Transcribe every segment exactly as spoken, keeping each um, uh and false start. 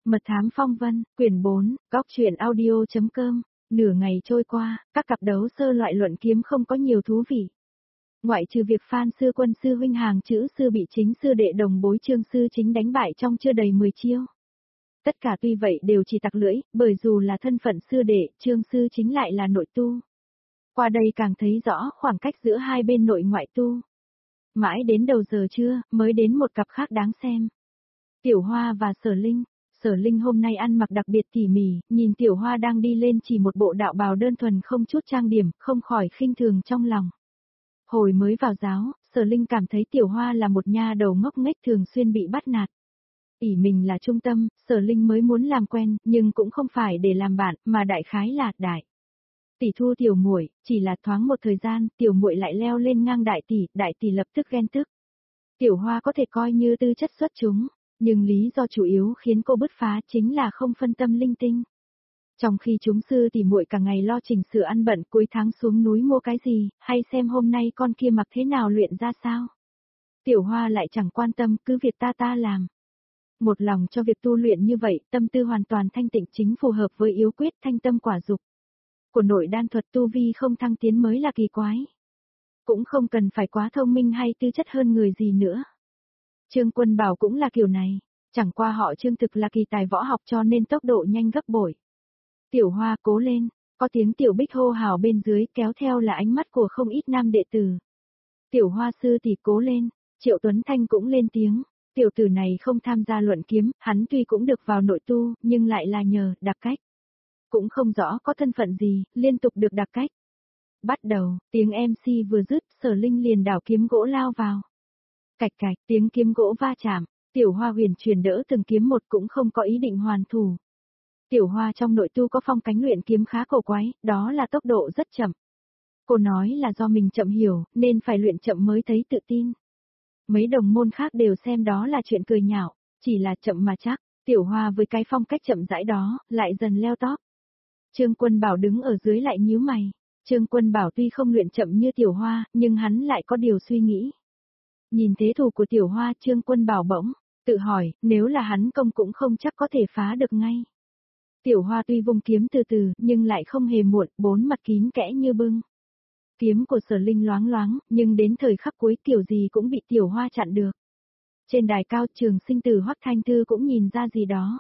Mật thám phong vân, quyển bốn, góc truyện audio.com, nửa ngày trôi qua, các cặp đấu sơ loại luận kiếm không có nhiều thú vị. Ngoại trừ việc Phan sư quân sư huynh hàng chữ sư bị chính sư đệ đồng bối Trương sư chính đánh bại trong chưa đầy mười chiêu. Tất cả tuy vậy đều chỉ tặc lưỡi, bởi dù là thân phận sư đệ, Trương sư chính lại là nội tu. Qua đây càng thấy rõ khoảng cách giữa hai bên nội ngoại tu. Mãi đến đầu giờ trưa, mới đến một cặp khác đáng xem. Tiểu Hoa và Sở Linh. Sở Linh hôm nay ăn mặc đặc biệt tỉ mỉ, nhìn Tiểu Hoa đang đi lên chỉ một bộ đạo bào đơn thuần không chút trang điểm, không khỏi khinh thường trong lòng. Hồi mới vào giáo, Sở Linh cảm thấy Tiểu Hoa là một nha đầu ngốc nghếch thường xuyên bị bắt nạt. ỷ mình là trung tâm, Sở Linh mới muốn làm quen, nhưng cũng không phải để làm bạn, mà đại khái là đại tỷ thu tiểu muội, chỉ là thoáng một thời gian, tiểu muội lại leo lên ngang đại tỷ, đại tỷ lập tức ghen tức. Tiểu Hoa có thể coi như tư chất xuất chúng, nhưng lý do chủ yếu khiến cô bứt phá chính là không phân tâm linh tinh. Trong khi chúng sư tỷ muội cả ngày lo chỉnh sửa ăn bận, cuối tháng xuống núi mua cái gì, hay xem hôm nay con kia mặc thế nào luyện ra sao. Tiểu Hoa lại chẳng quan tâm, cứ việc ta ta làm. Một lòng cho việc tu luyện như vậy, tâm tư hoàn toàn thanh tịnh chính phù hợp với yếu quyết thanh tâm quả dục. Của nội đan thuật tu vi không thăng tiến mới là kỳ quái. Cũng không cần phải quá thông minh hay tư chất hơn người gì nữa. Trương Quân Bảo cũng là kiểu này, chẳng qua họ Trương thực là kỳ tài võ học cho nên tốc độ nhanh gấp bội. Tiểu Hoa cố lên, có tiếng Tiểu Bích hô hào bên dưới kéo theo là ánh mắt của không ít nam đệ tử. Tiểu Hoa sư tỷ cố lên, Triệu Tuấn Thanh cũng lên tiếng, tiểu tử này không tham gia luận kiếm, hắn tuy cũng được vào nội tu, nhưng lại là nhờ đặc cách. Cũng không rõ có thân phận gì, liên tục được đặc cách. Bắt đầu, tiếng em xê vừa dứt, Sở Linh liền đảo kiếm gỗ lao vào. Cạch cạch, tiếng kiếm gỗ va chạm, Tiểu Hoa huyền truyền đỡ từng kiếm một cũng không có ý định hoàn thủ. Tiểu Hoa trong nội tu có phong cánh luyện kiếm khá cổ quái, đó là tốc độ rất chậm. Cô nói là do mình chậm hiểu, nên phải luyện chậm mới thấy tự tin. Mấy đồng môn khác đều xem đó là chuyện cười nhạo, chỉ là chậm mà chắc, Tiểu Hoa với cái phong cách chậm rãi đó, lại dần leo tóp. Trương Quân Bảo đứng ở dưới lại nhíu mày. Trương Quân Bảo tuy không luyện chậm như Tiểu Hoa, nhưng hắn lại có điều suy nghĩ. Nhìn thế thủ của Tiểu Hoa, Trương Quân Bảo bỗng tự hỏi, nếu là hắn công cũng không chắc có thể phá được ngay. Tiểu Hoa tuy vung kiếm từ từ, nhưng lại không hề muộn, bốn mặt kín kẽ như bưng. Kiếm của Sở Linh loáng loáng, nhưng đến thời khắc cuối kiểu gì cũng bị Tiểu Hoa chặn được. Trên đài cao Trường Sinh Tử Hoắc Thanh Thư cũng nhìn ra gì đó.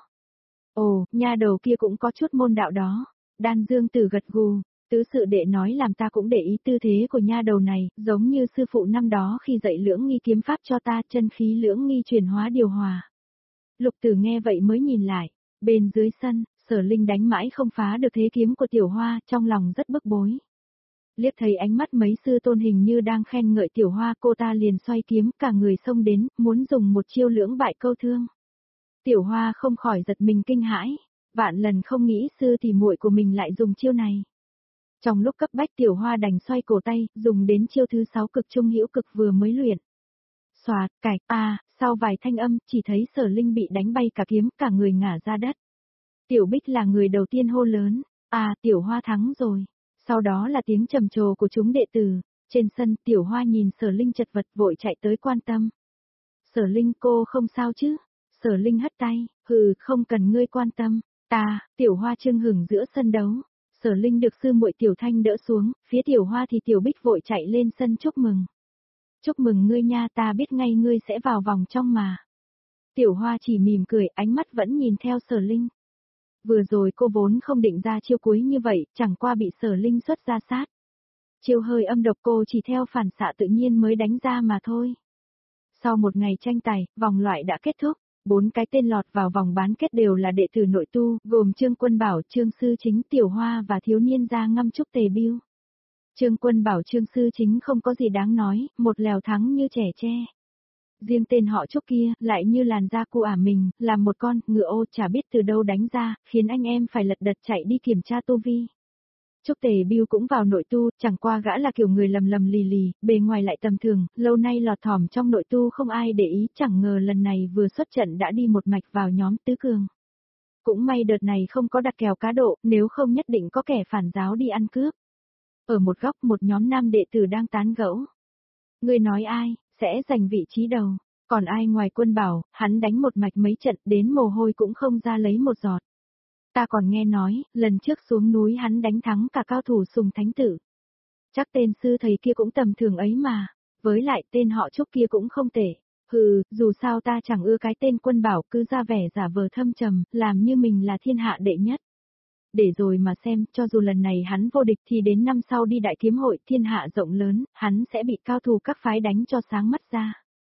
Ồ, nha đầu kia cũng có chút môn đạo đó. Đan Dương Tử gật gù, tứ sự đệ nói làm ta cũng để ý tư thế của nha đầu này, giống như sư phụ năm đó khi dạy lưỡng nghi kiếm pháp cho ta, chân khí lưỡng nghi chuyển hóa điều hòa. Lục Tử nghe vậy mới nhìn lại, bên dưới sân, Sở Linh đánh mãi không phá được thế kiếm của Tiểu Hoa, trong lòng rất bức bối. Liếc thấy ánh mắt mấy sư tôn hình như đang khen ngợi Tiểu Hoa, cô ta liền xoay kiếm, cả người xông đến, muốn dùng một chiêu lưỡng bại câu thương. Tiểu Hoa không khỏi giật mình kinh hãi, vạn lần không nghĩ sư tỷ muội của mình lại dùng chiêu này. Trong lúc cấp bách Tiểu Hoa đành xoay cổ tay, dùng đến chiêu thứ sáu cực trung hữu cực vừa mới luyện. Xoạt, cạch, a, sau vài thanh âm, chỉ thấy Sở Linh bị đánh bay cả kiếm, cả người ngã ra đất. Tiểu Bích là người đầu tiên hô lớn, à, Tiểu Hoa thắng rồi. Sau đó là tiếng trầm trồ của chúng đệ tử. Trên sân, Tiểu Hoa nhìn Sở Linh chật vật vội chạy tới quan tâm. Sở Linh, cô không sao chứ? Sở Linh hất tay, hừ, không cần ngươi quan tâm. Ta, Tiểu Hoa trưng hửng giữa sân đấu. Sở Linh được sư muội Tiểu Thanh đỡ xuống, phía Tiểu Hoa thì Tiểu Bích vội chạy lên sân chúc mừng. Chúc mừng ngươi nha, ta biết ngay ngươi sẽ vào vòng trong mà. Tiểu Hoa chỉ mỉm cười, ánh mắt vẫn nhìn theo Sở Linh. Vừa rồi cô vốn không định ra chiêu cuối như vậy, chẳng qua bị Sở Linh xuất ra sát. Chiêu hơi âm độc cô chỉ theo phản xạ tự nhiên mới đánh ra mà thôi. Sau một ngày tranh tài, vòng loại đã kết thúc. Bốn cái tên lọt vào vòng bán kết đều là đệ tử nội tu, gồm Trương Quân Bảo, Trương Sư Chính, Tiểu Hoa và thiếu niên gia ngâm trúc Tề Bưu. Trương Quân Bảo Trương Sư Chính không có gì đáng nói, một lèo thắng như trẻ tre. Riêng tên họ Trúc kia, lại như làn da cu ả mình, làm một con ngựa ô chả biết từ đâu đánh ra, khiến anh em phải lật đật chạy đi kiểm tra tu vi. Trúc Tề Bưu cũng vào nội tu, chẳng qua gã là kiểu người lầm lầm lì lì, bề ngoài lại tầm thường, lâu nay lọt thỏm trong nội tu không ai để ý, chẳng ngờ lần này vừa xuất trận đã đi một mạch vào nhóm tứ cường. Cũng may đợt này không có đặt kèo cá độ, nếu không nhất định có kẻ phản giáo đi ăn cướp. Ở một góc một nhóm nam đệ tử đang tán gẫu. Người nói ai, sẽ giành vị trí đầu. Còn ai ngoài Quân Bảo, hắn đánh một mạch mấy trận đến mồ hôi cũng không ra lấy một giọt. Ta còn nghe nói, lần trước xuống núi hắn đánh thắng cả cao thủ Sùng Thánh Tử. Chắc tên sư thầy kia cũng tầm thường ấy mà, với lại tên họ Trúc kia cũng không tệ. Hừ, dù sao ta chẳng ưa cái tên Quân Bảo cứ ra vẻ giả vờ thâm trầm, làm như mình là thiên hạ đệ nhất. Để rồi mà xem, cho dù lần này hắn vô địch thì đến năm sau đi đại kiếm hội thiên hạ rộng lớn, hắn sẽ bị cao thủ các phái đánh cho sáng mắt ra.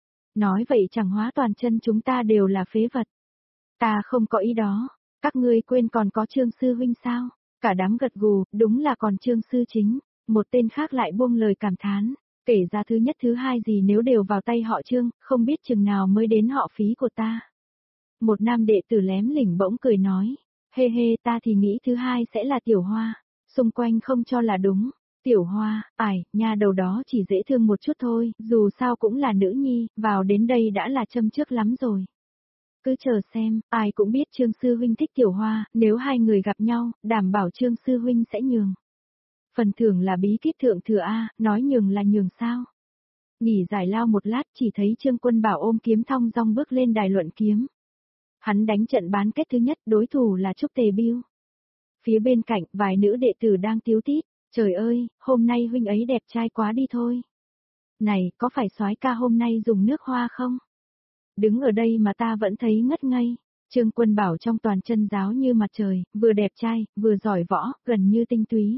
Nói vậy chẳng hóa toàn chân chúng ta đều là phế vật. Ta không có ý đó, các ngươi quên còn có Trương Sư Huynh sao? Cả đám gật gù, đúng là còn Trương Sư Chính, một tên khác lại buông lời cảm thán. Kể ra thứ nhất thứ hai gì nếu đều vào tay họ Trương, không biết chừng nào mới đến họ Phí của ta. Một nam đệ tử lém lỉnh bỗng cười nói, hê hê ta thì nghĩ thứ hai sẽ là Tiểu Hoa, xung quanh không cho là đúng. Tiểu Hoa, ải, nha đầu đó chỉ dễ thương một chút thôi, dù sao cũng là nữ nhi, vào đến đây đã là châm trước lắm rồi. Cứ chờ xem, ai cũng biết Trương Sư Huynh thích Tiểu Hoa, nếu hai người gặp nhau, đảm bảo Trương Sư Huynh sẽ nhường. Phần thưởng là bí kíp thượng thừa A, nói nhường là nhường sao. Nghỉ giải lao một lát chỉ thấy Trương Quân Bảo ôm kiếm thong dong bước lên đài luận kiếm. Hắn đánh trận bán kết thứ nhất, đối thủ là Trúc Tề Biêu. Phía bên cạnh, vài nữ đệ tử đang tíu tít, trời ơi, hôm nay huynh ấy đẹp trai quá đi thôi. Này, có phải soái ca hôm nay dùng nước hoa không? Đứng ở đây mà ta vẫn thấy ngất ngây. Trương Quân Bảo trong toàn chân giáo như mặt trời, vừa đẹp trai, vừa giỏi võ, gần như tinh túy.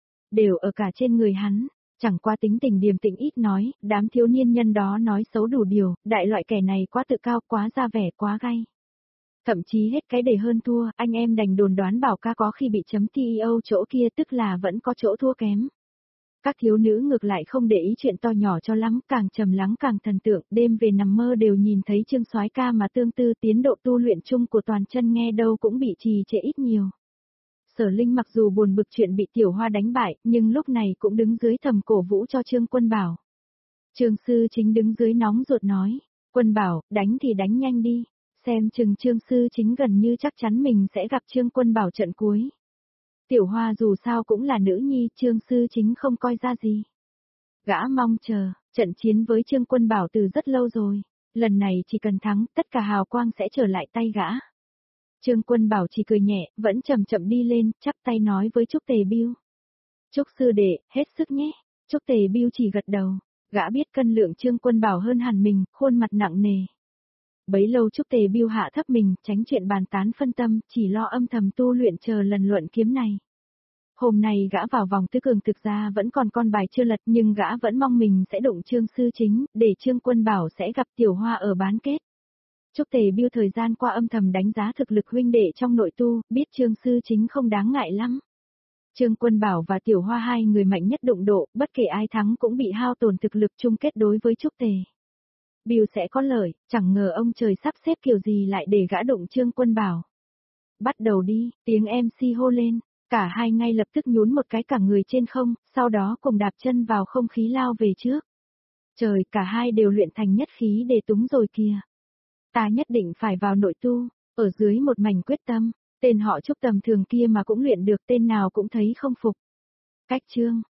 Đều ở cả trên người hắn, chẳng qua tính tình điềm tĩnh ít nói, đám thiếu niên nhân đó nói xấu đủ điều, đại loại kẻ này quá tự cao, quá ra vẻ, quá gay. Thậm chí hết cái để hơn thua, anh em đành đồn đoán bảo ca có khi bị chấm T E O chỗ kia tức là vẫn có chỗ thua kém. Các thiếu nữ ngược lại không để ý chuyện to nhỏ cho lắm, càng trầm lắng càng thần tượng, đêm về nằm mơ đều nhìn thấy Trương soái ca mà tương tư tiến độ tu luyện chung của toàn chân nghe đâu cũng bị trì trệ ít nhiều. Sở Linh mặc dù buồn bực chuyện bị Tiểu Hoa đánh bại, nhưng lúc này cũng đứng dưới thầm cổ vũ cho Trương Quân Bảo. Trương Sư Chính đứng dưới nóng ruột nói, Quân Bảo, đánh thì đánh nhanh đi, xem chừng Trương Sư Chính gần như chắc chắn mình sẽ gặp Trương Quân Bảo trận cuối. Tiểu Hoa dù sao cũng là nữ nhi, Trương Sư Chính không coi ra gì. Gã mong chờ, trận chiến với Trương Quân Bảo từ rất lâu rồi, lần này chỉ cần thắng, tất cả hào quang sẽ trở lại tay gã. Trương Quân Bảo chỉ cười nhẹ, vẫn chậm chậm đi lên, chắp tay nói với Trúc Tề Biêu. Trúc sư đệ, hết sức nhé. Trúc Tề Biêu chỉ gật đầu, gã biết cân lượng Trương Quân Bảo hơn hẳn mình, khuôn mặt nặng nề. Bấy lâu Trúc Tề Biêu hạ thấp mình, tránh chuyện bàn tán phân tâm, chỉ lo âm thầm tu luyện chờ lần luận kiếm này. Hôm nay gã vào vòng tứ cường thực ra vẫn còn con bài chưa lật nhưng gã vẫn mong mình sẽ đụng Trương Sư Chính, để Trương Quân Bảo sẽ gặp Tiểu Hoa ở bán kết. Trúc Tề Biêu thời gian qua âm thầm đánh giá thực lực huynh đệ trong nội tu, biết Trương Sư Chính không đáng ngại lắm. Trương Quân Bảo và Tiểu Hoa hai người mạnh nhất đụng độ, bất kể ai thắng cũng bị hao tổn thực lực chung kết đối với Trúc Tề. Biêu sẽ có lợi, chẳng ngờ ông trời sắp xếp kiểu gì lại để gã đụng Trương Quân Bảo. Bắt đầu đi, tiếng em xê hô lên, cả hai ngay lập tức nhún một cái cả người trên không, sau đó cùng đạp chân vào không khí lao về trước. Trời, cả hai đều luyện thành nhất khí để túng rồi kìa. Ta nhất định phải vào nội tu, ở dưới một mảnh quyết tâm, tên họ Trúc tầm thường kia mà cũng luyện được tên nào cũng thấy không phục. Cách chương